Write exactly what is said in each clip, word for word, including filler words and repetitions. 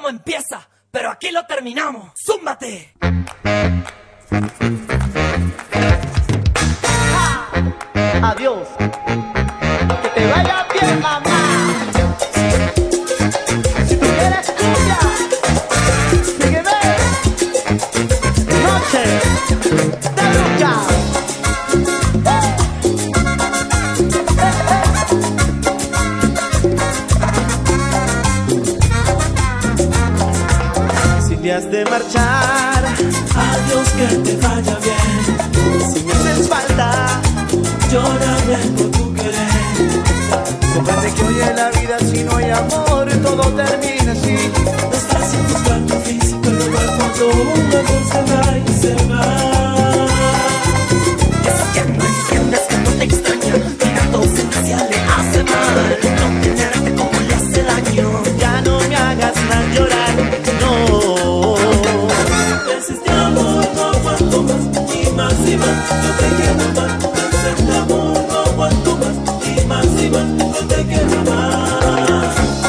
cómo empieza, pero aquí lo terminamos. ¡Zúmbate! Ah, adiós. Que te vaya bien, mamá. Si tú quieres cumbia, sígueme. Noche de lucha. Si te has de marchar, Adiós, que te vaya bien. si me haces falta, Lloraré por tu querer. recuerda que hoy en la vida si no hay amor todo termina así. No es fácil buscar tu físico en lugar cuando un amor se va y se va. Eso que no entiendes, que no te extraña, que a tu ausencia le hace mal. No tenerte como le hace daño. Ya no me hagas más llorar, no. Este amor no aguanto más, y más y más, yo te quiero más. Este amor no aguanto más, y más y más, yo te quiero más.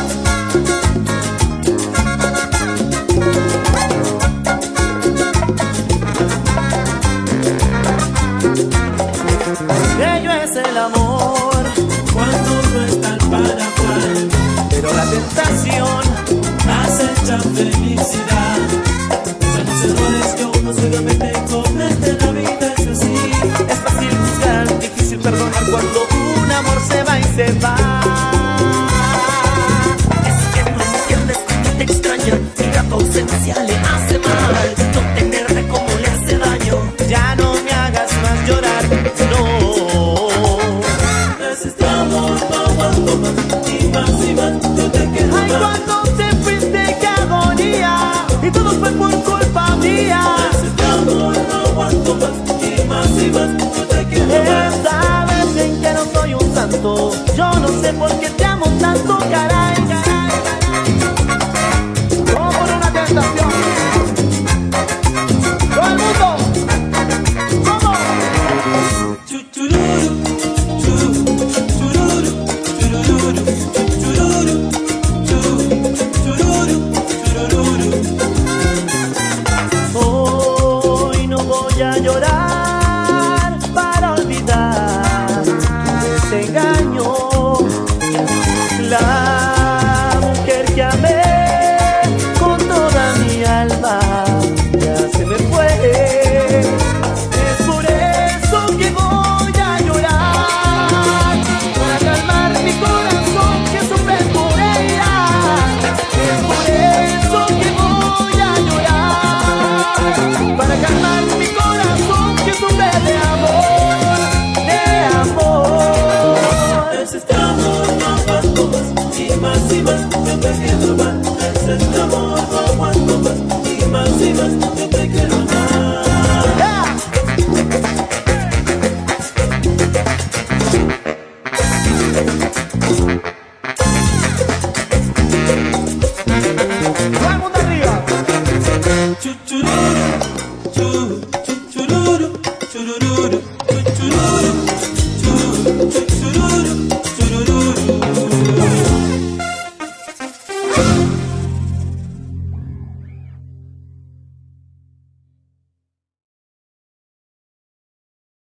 Bello es el amor, Cuando no están para cual, pero la tentación acecha felicidad. Son los errores que uno solamente comete, la vida es así. es fácil juzgar, difícil perdonar cuando un amor se va y se va. Es que no entiendes, que te extraña, que a tu ausencia le hace mal. No tenerte como le hace daño. Ya no me hagas más llorar, no. Este amor no aguanto más, y más y más, yo te quiero Ay, más. cuando te fuiste qué agonía, y todo fue por culpa mía. Este amor no aguanto más, y más y más, yo te quiero más. Sabes bien que no soy un santo, yo no sé por qué te amo tanto, caray, caray, caray. Como por una tentación. Todo el mundo, ¿cómo? Chuchururu, chu, chururu, churururu, chururu, chu, chururu, churururu. Hoy no voy a llorar para olvidar ese engaño. La mujer que amé con toda mi alma ya se me fue. Es por eso que voy a llorar, para calmar mi corazón que sufre por ella. Es por eso que voy a llorar, para calmar mi corazón que sufre de amor, de amor. Es este amor no aguanto más, y más y más, yo te quiero más. Es este amor no aguanto más, y más y más, yo te quiero más. Yeah.